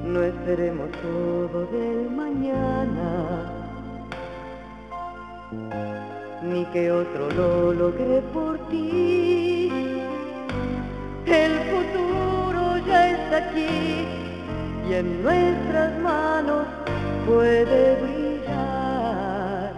No esperemos todo del mañana, ni que otro lo logre por ti. El futuro ya está aquí y en nuestras manos puede brillar.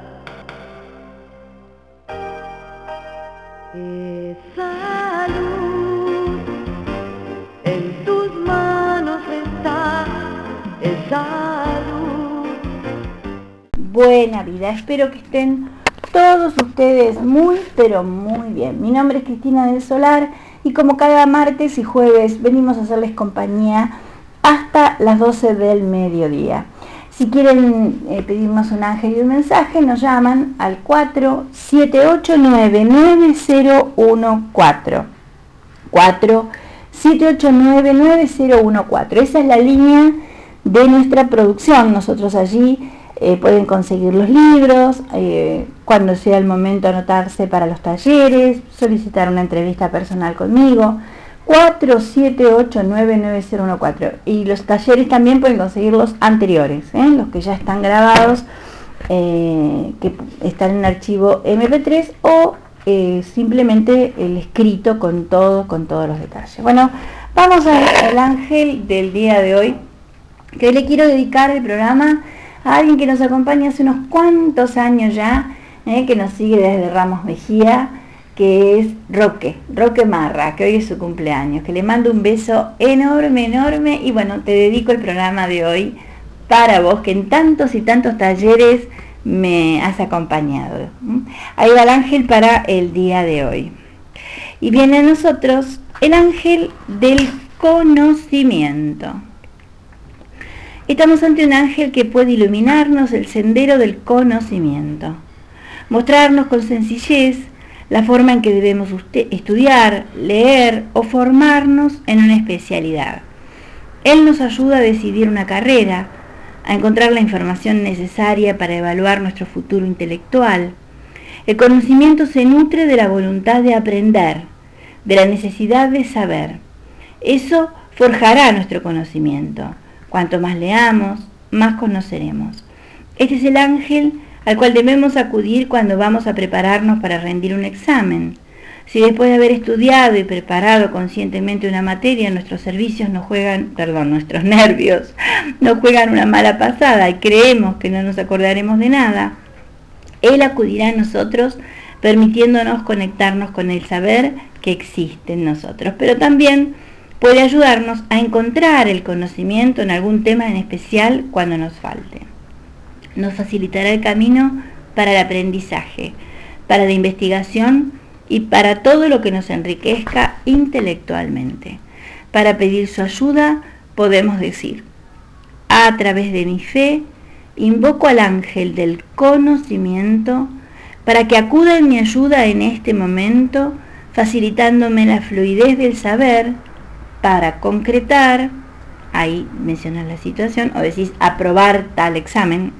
Esa luz en tus manos está, esa luz. Buena vida, espero que estén todos ustedes muy, pero muy bien. Mi nombre es Cristina del Solar y como cada martes y jueves venimos a hacerles compañía hasta las 12 del mediodía. Si quieren pedirnos un ángel y un mensaje, nos llaman al 4789-9014. 4789-9014. Esa es la línea de nuestra producción. Nosotros allí pueden conseguir los libros, cuando sea el momento anotarse para los talleres, solicitar una entrevista personal conmigo. 4789-9014. Y los talleres también pueden conseguir los anteriores, los que ya están grabados, que están en archivo MP3 o simplemente el escrito con todos los detalles. Bueno, vamos al ángel del día de hoy, que le quiero dedicar el programa a alguien que nos acompaña hace unos cuantos años ya, que nos sigue desde Ramos Mejía, que es Roque Marra, que hoy es su cumpleaños, que le mando un beso enorme, y bueno, te dedico el programa de hoy para vos, que en tantos y tantos talleres me has acompañado. Ahí va el ángel para el día de hoy. Y viene a nosotros el ángel del conocimiento. Estamos ante un ángel que puede iluminarnos el sendero del conocimiento, mostrarnos con sencillez la forma en que debemos estudiar, leer o formarnos en una especialidad. Él nos ayuda a decidir una carrera, a encontrar la información necesaria para evaluar nuestro futuro intelectual. El conocimiento se nutre de la voluntad de aprender, de la necesidad de saber. Eso forjará nuestro conocimiento. Cuanto más leamos, más conoceremos. Este es el ángel al cual debemos acudir cuando vamos a prepararnos para rendir un examen. Si después de haber estudiado y preparado conscientemente una materia, nuestros nervios nos juegan una mala pasada y creemos que no nos acordaremos de nada, Él acudirá a nosotros permitiéndonos conectarnos con el saber que existe en nosotros, pero también puede ayudarnos a encontrar el conocimiento en algún tema en especial cuando nos falte. Nos facilitará el camino para el aprendizaje, para la investigación y para todo lo que nos enriquezca intelectualmente. Para pedir su ayuda podemos decir: a través de mi fe, invoco al ángel del conocimiento para que acuda en mi ayuda en este momento, facilitándome la fluidez del saber para concretar, ahí mencionas la situación, o decís aprobar tal examen.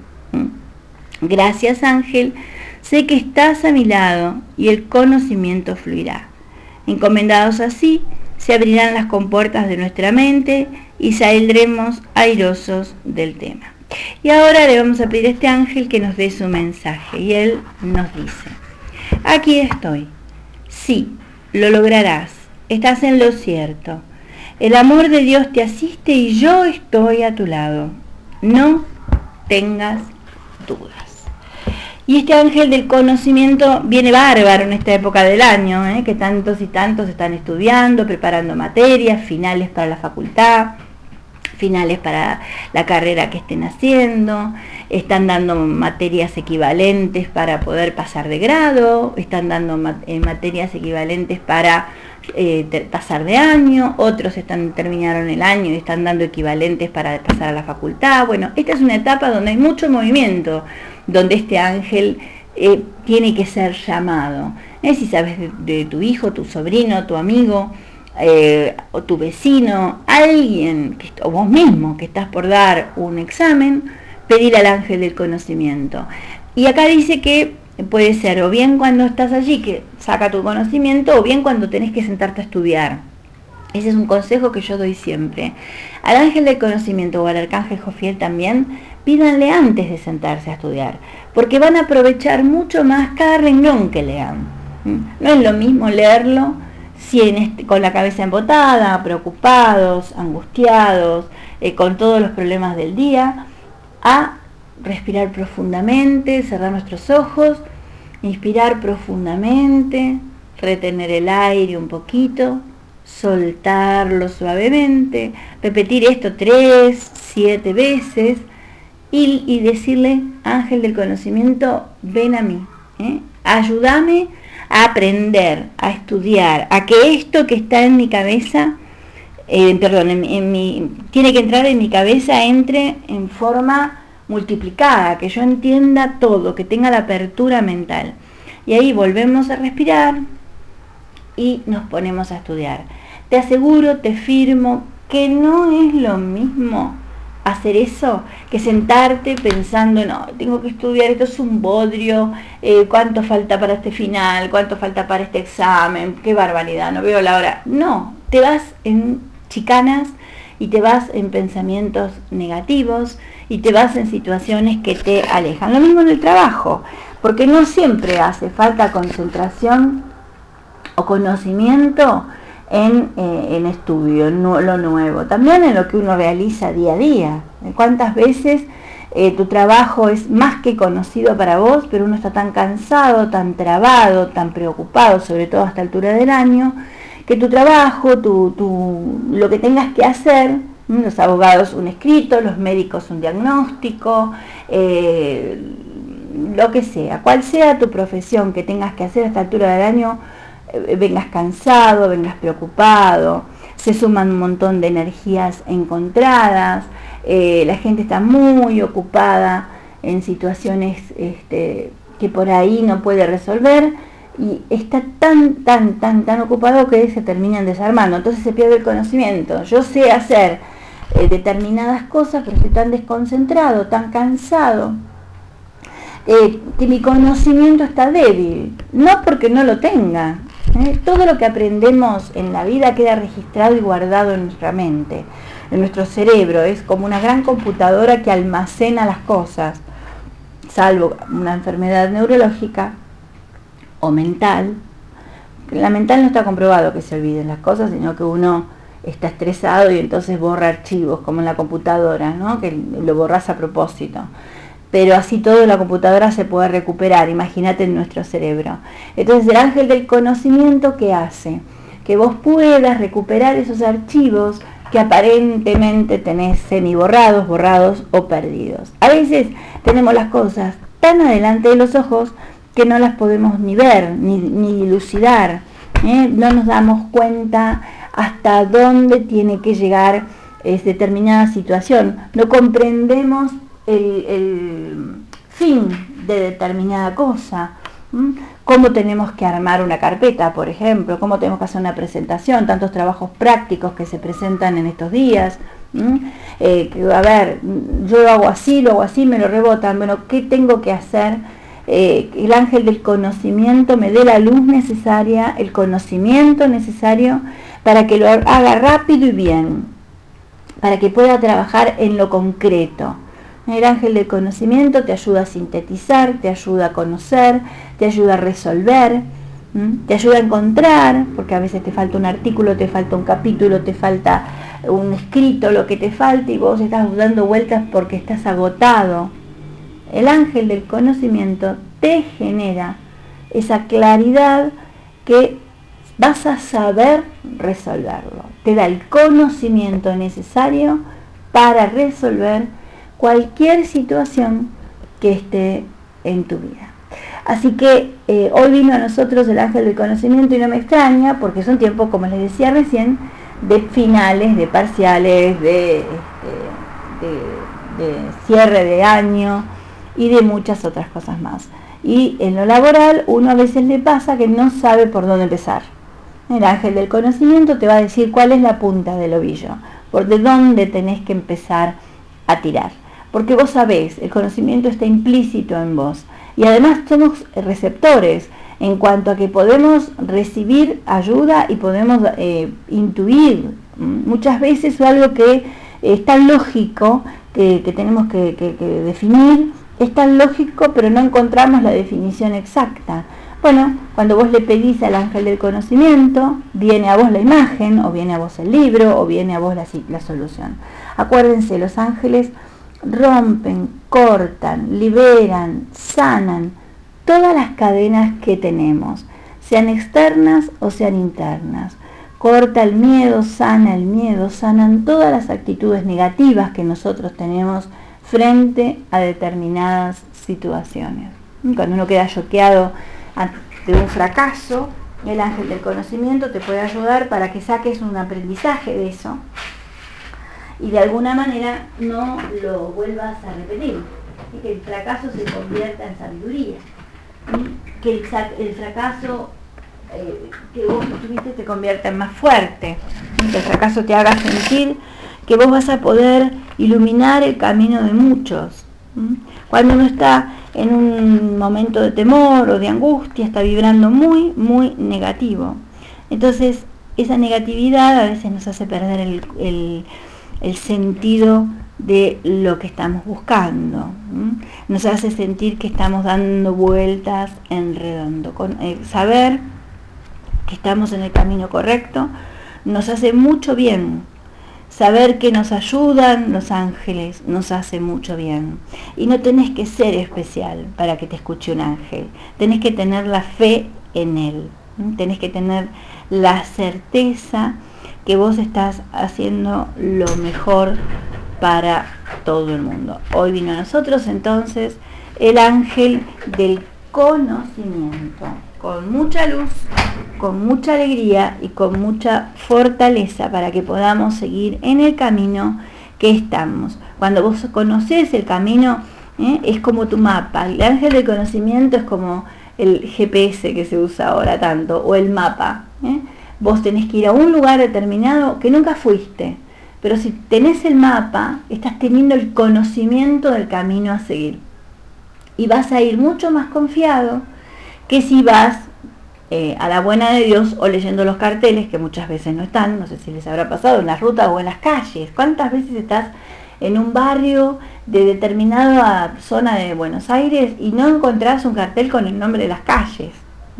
Gracias, ángel, sé que estás a mi lado y el conocimiento fluirá. Encomendados así, se abrirán las compuertas de nuestra mente y saldremos airosos del tema. Y ahora le vamos a pedir a este ángel que nos dé su mensaje, y él nos dice: aquí estoy. Sí, lo lograrás. Estás en lo cierto. El amor de Dios te asiste y yo estoy a tu lado. No tengas dudas. Y este ángel del conocimiento viene bárbaro en esta época del año, que tantos y tantos están estudiando, preparando materias, finales para la facultad, finales para la carrera que estén haciendo, están dando materias equivalentes para poder pasar de grado, están dando materias equivalentes para pasar de año, otros terminaron el año y están dando equivalentes para pasar a la facultad. Bueno, esta es una etapa donde hay mucho movimiento, donde este ángel tiene que ser llamado. Si sabes de tu hijo, tu sobrino, tu amigo, o tu vecino, alguien, o vos mismo que estás por dar un examen, pedir al ángel del conocimiento. Y acá dice que puede ser o bien cuando estás allí, que saca tu conocimiento, o bien cuando tenés que sentarte a estudiar. Ese es un consejo que yo doy siempre. Al ángel del conocimiento o al arcángel Jofiel también, pídanle antes de sentarse a estudiar, porque van a aprovechar mucho más cada renglón que lean. No es lo mismo leerlo con la cabeza embotada, preocupados, angustiados, con todos los problemas del día, a respirar profundamente, cerrar nuestros ojos, inspirar profundamente, retener el aire un poquito, soltarlo suavemente, repetir esto 3, 7 veces y decirle, ángel del conocimiento, ven a mí, ayúdame a aprender, a estudiar, a que esto que está en mi cabeza, tiene que entrar en mi cabeza, entre en forma multiplicada, que yo entienda todo, que tenga la apertura mental. Y ahí volvemos a respirar y nos ponemos a estudiar. Te aseguro, te firmo, que no es lo mismo hacer eso que sentarte pensando, no, tengo que estudiar, esto es un bodrio, cuánto falta para este final, cuánto falta para este examen, qué barbaridad, no veo la hora. No, te vas en chicanas y te vas en pensamientos negativos y te vas en situaciones que te alejan. Lo mismo en el trabajo, porque no siempre hace falta concentración o conocimiento en estudio, en lo nuevo, también en lo que uno realiza día a día. ¿Cuántas veces tu trabajo es más que conocido para vos, pero uno está tan cansado, tan trabado, tan preocupado, sobre todo a esta altura del año, que tu trabajo, lo que tengas que hacer, los abogados un escrito, los médicos un diagnóstico, lo que sea, cual sea tu profesión que tengas que hacer a esta altura del año, vengas cansado, vengas preocupado, se suman un montón de energías encontradas, la gente está muy ocupada en situaciones que por ahí no puede resolver y está tan ocupado que se terminan desarmando, entonces se pierde el conocimiento. Yo sé hacer determinadas cosas, pero estoy tan desconcentrado, tan cansado, que mi conocimiento está débil, no porque no lo tenga. Todo lo que aprendemos en la vida queda registrado y guardado en nuestra mente, en nuestro cerebro. Es como una gran computadora que almacena las cosas, salvo una enfermedad neurológica o mental. La mental no está comprobado que se olviden las cosas, sino que uno está estresado y entonces borra archivos, como en la computadora, ¿no? Que lo borras a propósito. Pero así todo la computadora se puede recuperar, imagínate en nuestro cerebro. Entonces el ángel del conocimiento, ¿qué hace? Que vos puedas recuperar esos archivos que aparentemente tenés semi-borrados, borrados o perdidos. A veces tenemos las cosas tan adelante de los ojos que no las podemos ni ver, ni dilucidar. No nos damos cuenta hasta dónde tiene que llegar determinada situación. No comprendemos el fin de determinada cosa, cómo tenemos que armar una carpeta, por ejemplo, cómo tenemos que hacer una presentación, tantos trabajos prácticos que se presentan en estos días. A ver, yo lo hago así, me lo rebotan, bueno, ¿qué tengo que hacer? El ángel del conocimiento me dé la luz necesaria, el conocimiento necesario para que lo haga rápido y bien, para que pueda trabajar en lo concreto. El ángel del conocimiento te ayuda a sintetizar, te ayuda a conocer, te ayuda a resolver, te ayuda a encontrar, porque a veces te falta un artículo, te falta un capítulo, te falta un escrito, lo que te falta, y vos estás dando vueltas porque estás agotado. El ángel del conocimiento te genera esa claridad que vas a saber resolverlo. Te da el conocimiento necesario para resolver cualquier situación que esté en tu vida. Así que hoy vino a nosotros el ángel del conocimiento y no me extraña, porque son tiempos, como les decía recién, de finales, de parciales, de cierre de año y de muchas otras cosas más. Y en lo laboral uno a veces le pasa que no sabe por dónde empezar. El ángel del conocimiento te va a decir cuál es la punta del ovillo, por de dónde tenés que empezar a tirar. Porque vos sabés, el conocimiento está implícito en vos. Y además somos receptores. en cuanto a que podemos recibir ayuda y podemos intuir. Muchas veces algo que es tan lógico que tenemos que definir, es tan lógico, pero no encontramos la definición exacta. Bueno, cuando vos le pedís al ángel del conocimiento, viene a vos la imagen, o viene a vos el libro, o viene a vos la solución. Acuérdense, los ángeles rompen, cortan, liberan, sanan todas las cadenas que tenemos, sean externas o sean internas. Corta el miedo, sanan todas las actitudes negativas que nosotros tenemos frente a determinadas situaciones. Cuando uno queda choqueado ante un fracaso, el ángel del conocimiento te puede ayudar para que saques un aprendizaje de eso y de alguna manera no lo vuelvas a repetir, y que el fracaso se convierta en sabiduría, que el fracaso que vos tuviste te convierta en más fuerte, que el fracaso te haga sentir que vos vas a poder iluminar el camino de muchos. Cuando uno está en un momento de temor o de angustia, está vibrando muy, muy negativo. Entonces, esa negatividad a veces nos hace perder el sentido de lo que estamos buscando. Nos hace sentir que estamos dando vueltas en redondo. Saber que estamos en el camino correcto nos hace mucho bien. Saber que nos ayudan los ángeles nos hace mucho bien. Y no tenés que ser especial para que te escuche un ángel. Tenés que tener la fe en él. Tenés que tener la certeza que vos estás haciendo lo mejor para todo el mundo. Hoy vino a nosotros entonces el ángel del conocimiento, con mucha luz, con mucha alegría y con mucha fortaleza para que podamos seguir en el camino que estamos. Cuando vos conocés el camino, es como tu mapa. El ángel del conocimiento es como el GPS que se usa ahora tanto, o el mapa. Vos tenés que ir a un lugar determinado que nunca fuiste, pero si tenés el mapa, estás teniendo el conocimiento del camino a seguir. Y vas a ir mucho más confiado que si vas a la buena de Dios o leyendo los carteles, que muchas veces no están, no sé si les habrá pasado, en las rutas o en las calles. ¿Cuántas veces estás en un barrio de determinada zona de Buenos Aires y no encontrás un cartel con el nombre de las calles?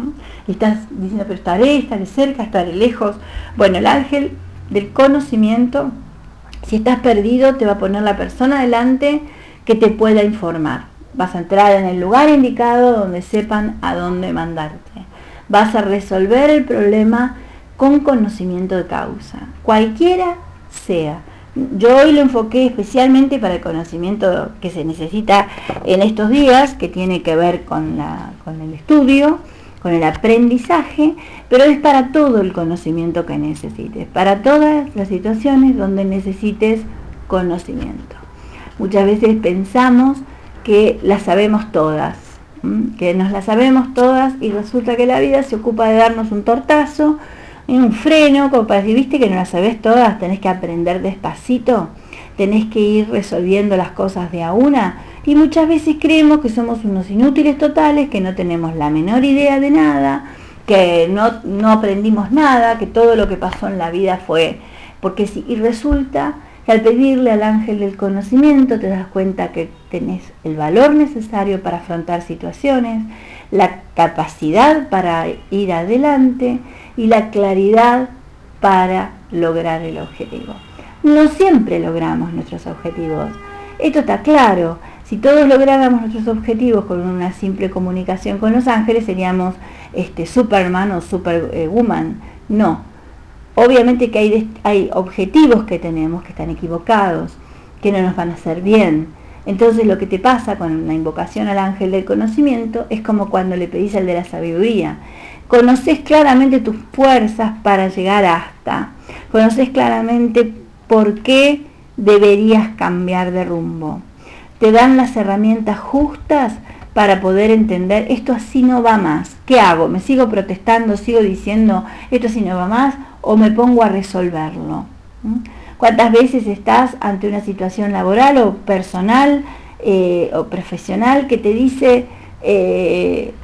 Y estás diciendo, pero estaré cerca, estaré lejos. Bueno, el ángel del conocimiento, si estás perdido, te va a poner la persona delante que te pueda informar. Vas a entrar en el lugar indicado donde sepan a dónde mandarte. Vas a resolver el problema con conocimiento de causa, cualquiera sea. Yo hoy lo enfoqué especialmente para el conocimiento que se necesita en estos días, que tiene que ver con el estudio, con el aprendizaje, pero es para todo el conocimiento que necesites, para todas las situaciones donde necesites conocimiento. Muchas veces pensamos que las sabemos todas, que nos las sabemos todas, y resulta que la vida se ocupa de darnos un tortazo, un freno, como para decir, viste que no las sabés todas, tenés que aprender despacito, tenés que ir resolviendo las cosas de a una, y muchas veces creemos que somos unos inútiles totales, que no tenemos la menor idea de nada, que no aprendimos nada, que todo lo que pasó en la vida fue porque sí, y resulta que al pedirle al ángel del conocimiento te das cuenta que tenés el valor necesario para afrontar situaciones, la capacidad para ir adelante y la claridad para lograr el objetivo. No siempre logramos nuestros objetivos, esto está claro. Si todos lográramos nuestros objetivos con una simple comunicación con los ángeles, seríamos Superman o Superwoman. No. Obviamente que hay objetivos que tenemos que están equivocados, que no nos van a hacer bien. Entonces lo que te pasa con la invocación al ángel del conocimiento es como cuando le pedís al de la sabiduría. Conoces claramente tus fuerzas para llegar hasta. Conoces claramente por qué deberías cambiar de rumbo. Te dan las herramientas justas para poder entender, esto así no va más. ¿Qué hago? ¿Me sigo protestando, sigo diciendo, esto así no va más? ¿O me pongo a resolverlo? ¿Cuántas veces estás ante una situación laboral o personal o profesional que te dice,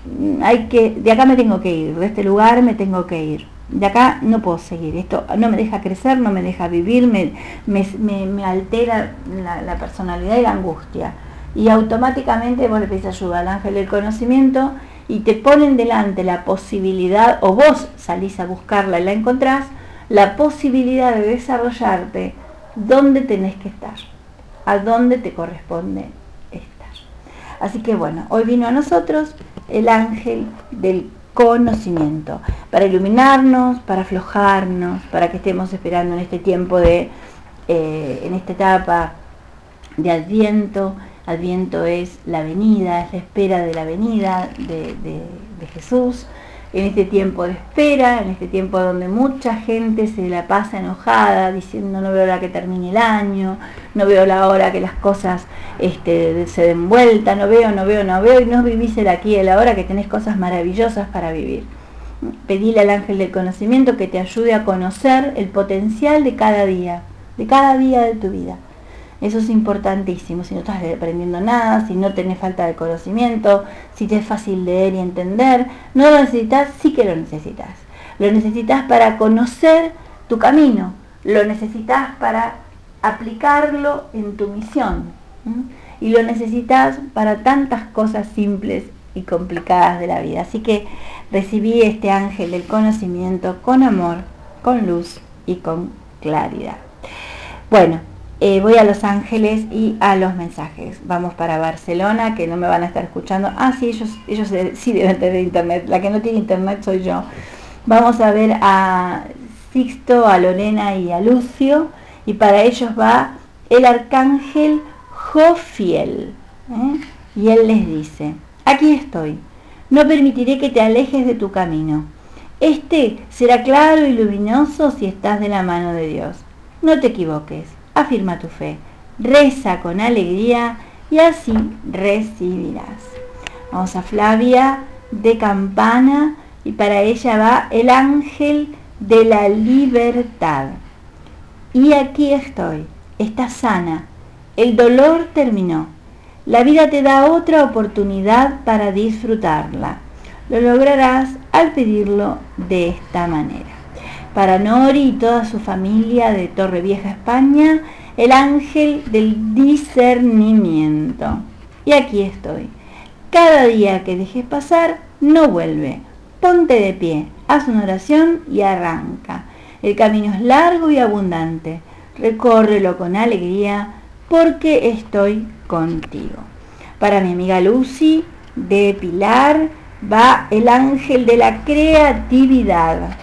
de acá me tengo que ir, de este lugar me tengo que ir, de acá no puedo seguir, esto no me deja crecer, no me deja vivir, me altera la personalidad y la angustia. Y automáticamente vos le pedís ayuda al ángel del conocimiento y te ponen delante la posibilidad, o vos salís a buscarla y la encontrás, la posibilidad de desarrollarte donde tenés que estar, a dónde te corresponde estar. Así que bueno, hoy vino a nosotros el ángel del conocimiento, para iluminarnos, para aflojarnos, para que estemos esperando en este tiempo en esta etapa de Adviento. Adviento es la venida, es la espera de la venida de Jesús. En este tiempo de espera, en este tiempo donde mucha gente se la pasa enojada, diciendo no veo la que termine el año, no veo la hora que las cosas se den vuelta, no veo, y no vivís el aquí y el ahora, que tenés cosas maravillosas para vivir. Pedile al ángel del conocimiento que te ayude a conocer el potencial de cada día de tu vida. Eso es importantísimo. Si no estás aprendiendo nada, si no tenés falta de conocimiento, si te es fácil leer y entender, no lo necesitas, sí que lo necesitas. Lo necesitas para conocer tu camino, lo necesitas para aplicarlo en tu misión, y lo necesitas para tantas cosas simples y complicadas de la vida. Así que recibí este ángel del conocimiento con amor, con luz y con claridad. Bueno, voy a Los Ángeles y a los mensajes. Vamos para Barcelona, que no me van a estar escuchando. Sí, ellos sí deben tener internet. La que no tiene internet soy yo. Vamos a ver a Sixto, a Lorena y a Lucio. Y para ellos va el arcángel Jofiel. Y él les dice: aquí estoy. No permitiré que te alejes de tu camino. Este será claro y luminoso si estás de la mano de Dios. No te equivoques. Afirma tu fe, reza con alegría y así recibirás. Vamos a Flavia de Campana y para ella va el ángel de la libertad. Y aquí estoy, estás sana, el dolor terminó. La vida te da otra oportunidad para disfrutarla. Lo lograrás al pedirlo de esta manera. Para Nori y toda su familia de Torrevieja, España, el ángel del discernimiento. Y aquí estoy. Cada día que dejes pasar, no vuelve. Ponte de pie, haz una oración y arranca. El camino es largo y abundante. Recórrelo con alegría porque estoy contigo. Para mi amiga Lucy de Pilar va el ángel de la creatividad.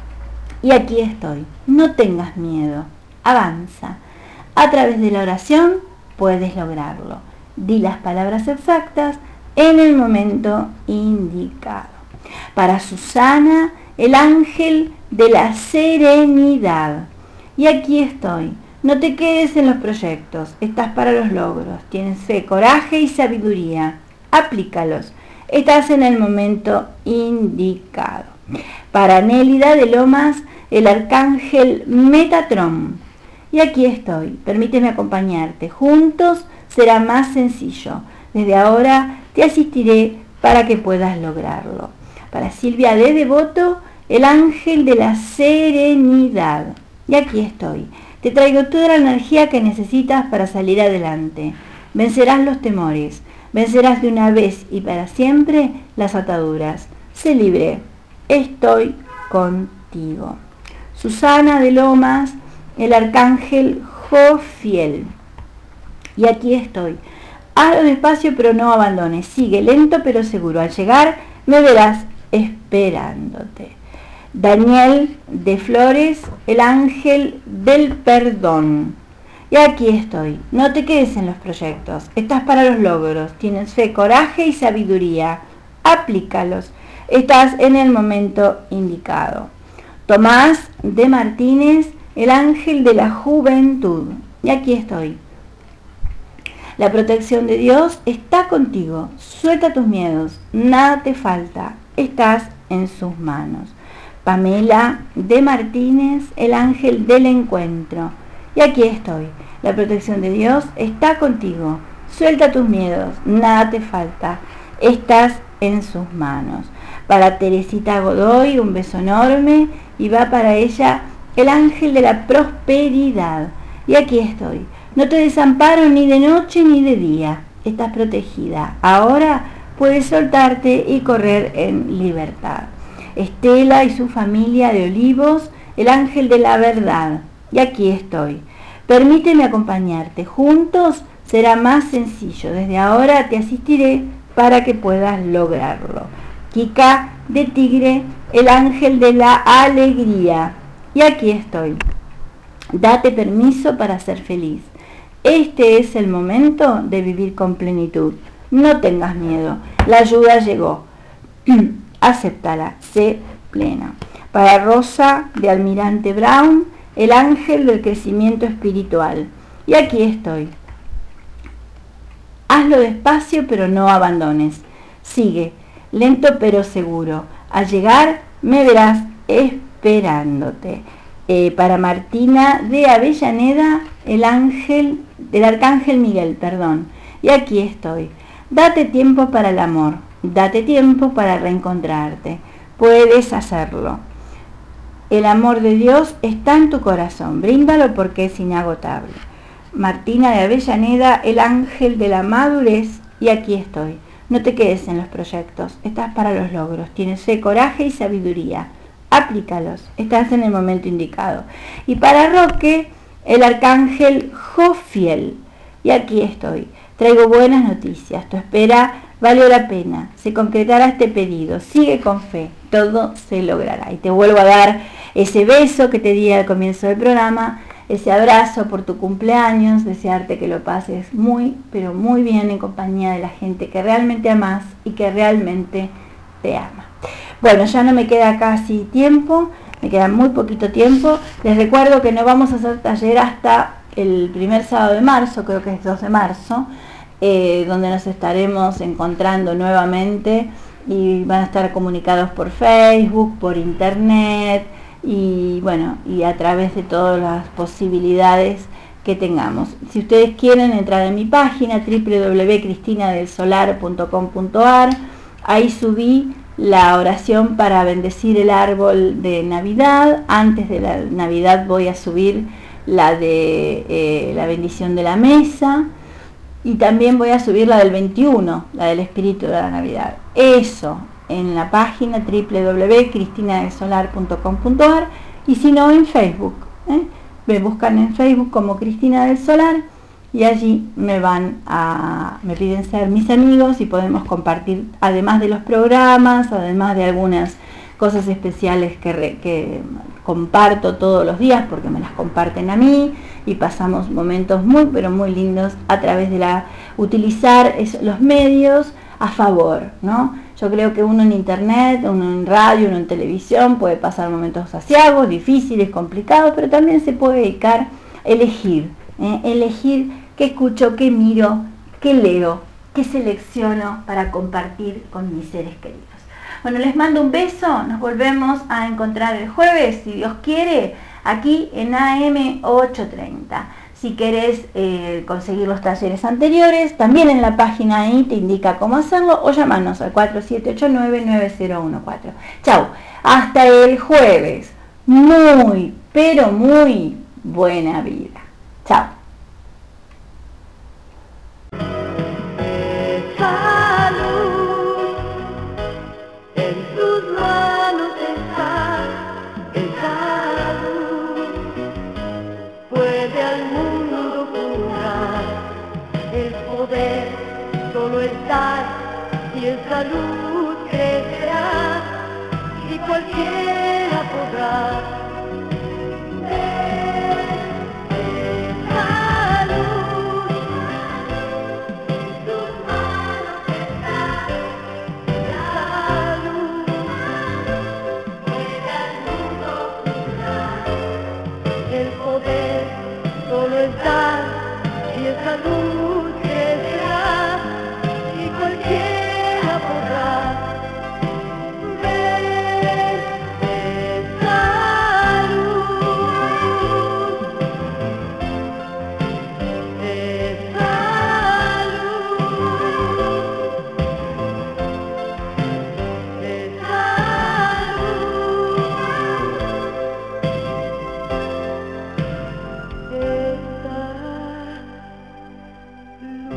Y aquí estoy, no tengas miedo, avanza. A través de la oración puedes lograrlo. Di las palabras exactas en el momento indicado. Para Susana, el ángel de la serenidad. Y aquí estoy, no te quedes en los proyectos, estás para los logros. Tienes fe, coraje y sabiduría. Aplícalos, estás en el momento indicado. Para Nélida de Lomas, el arcángel Metatrón. Y aquí estoy, permíteme acompañarte. Juntos será más sencillo. Desde ahora te asistiré para que puedas lograrlo. Para Silvia de Devoto, el ángel de la serenidad. Y aquí estoy, te traigo toda la energía que necesitas para salir adelante. Vencerás los temores, vencerás de una vez y para siempre las ataduras. Sé libre, estoy contigo. Susana de Lomas, el arcángel Jofiel. Y aquí estoy. Hazlo despacio pero no abandones. Sigue lento pero seguro. Al llegar me verás esperándote. Daniel de Flores, el ángel del perdón. Y aquí estoy. No te quedes en los proyectos. Estás para los logros. Tienes fe, coraje y sabiduría. Aplícalos. Estás en el momento indicado. Tomás de Martínez, el ángel de la juventud. Y aquí estoy. La protección de Dios está contigo. Suelta tus miedos. Nada te falta. Estás en sus manos. Pamela de Martínez, el ángel del encuentro. Y aquí estoy. La protección de Dios está contigo. Suelta tus miedos. Nada te falta. Estás en sus manos. Para Teresita Godoy, un beso enorme, y va para ella el ángel de la prosperidad. Y aquí estoy. No te desamparo ni de noche ni de día. Estás protegida. Ahora puedes soltarte y correr en libertad. Estela y su familia de Olivos, el ángel de la verdad. Y aquí estoy. Permíteme acompañarte. Juntos será más sencillo. Desde ahora te asistiré para que puedas lograrlo. Kika de Tigre, el ángel de la alegría. Y aquí estoy. Date permiso para ser feliz. Este es el momento de vivir con plenitud. No tengas miedo. La ayuda llegó. Acéptala. Sé plena. Para Rosa de Almirante Brown, el ángel del crecimiento espiritual. Y aquí estoy. Hazlo despacio, pero no abandones. Sigue, lento pero seguro. Al llegar me verás esperándote. Para Martina de Avellaneda, el arcángel Miguel, perdón. Y aquí estoy. Date tiempo para el amor. Date tiempo para reencontrarte. Puedes hacerlo. El amor de Dios está en tu corazón. Bríndalo porque es inagotable. Martina de Avellaneda, el ángel de la madurez. Y aquí estoy. No te quedes en los proyectos. Estás para los logros. Tienes fe, coraje y sabiduría. Aplícalos. Estás en el momento indicado. Y para Roque, el arcángel Jofiel. Y aquí estoy. Traigo buenas noticias. Tu espera valió la pena. Se concretará este pedido. Sigue con fe. Todo se logrará. Y te vuelvo a dar ese beso que te di al comienzo del programa. Ese abrazo por tu cumpleaños. Desearte que lo pases muy, pero muy bien en compañía de la gente que realmente amas y que realmente te ama. Bueno, ya no me queda casi tiempo. Me queda muy poquito tiempo. Les recuerdo que no vamos a hacer taller hasta el primer sábado de marzo, creo que es 2 de marzo, donde nos estaremos encontrando nuevamente y van a estar comunicados por Facebook, por internet y bueno, y a través de todas las posibilidades que tengamos. Si ustedes quieren entrar en mi página www.cristinadelsolar.com.ar, ahí subí la oración para bendecir el árbol de Navidad. Antes de la Navidad voy a subir la de la bendición de la mesa y también voy a subir la del 21, la del espíritu de la Navidad. Eso en la página www.cristinadelsolar.com.ar y si no en Facebook, me buscan en Facebook como Cristina del Solar y allí me piden ser mis amigos y podemos compartir, además de los programas, además de algunas cosas especiales que comparto todos los días porque me las comparten a mí y pasamos momentos muy pero muy lindos a través de utilizar los medios a favor, ¿no? Yo creo que uno en internet, uno en radio, uno en televisión puede pasar momentos aciagos, difíciles, complicados, pero también se puede dedicar a elegir qué escucho, qué miro, qué leo, qué selecciono para compartir con mis seres queridos. Bueno, les mando un beso, nos volvemos a encontrar el jueves, si Dios quiere, aquí en AM 830. Si querés conseguir los talleres anteriores, también en la página ahí te indica cómo hacerlo o llamanos al 4789-9014. Chau, hasta el jueves. Muy, pero muy buena vida. Chau. Y en salud crecerá, y cualquiera podrá ver salud. En tus manos está salud. Puede al mundo curar. El poder solo está y en salud crecerá. Cualquiera podrá ver esa nous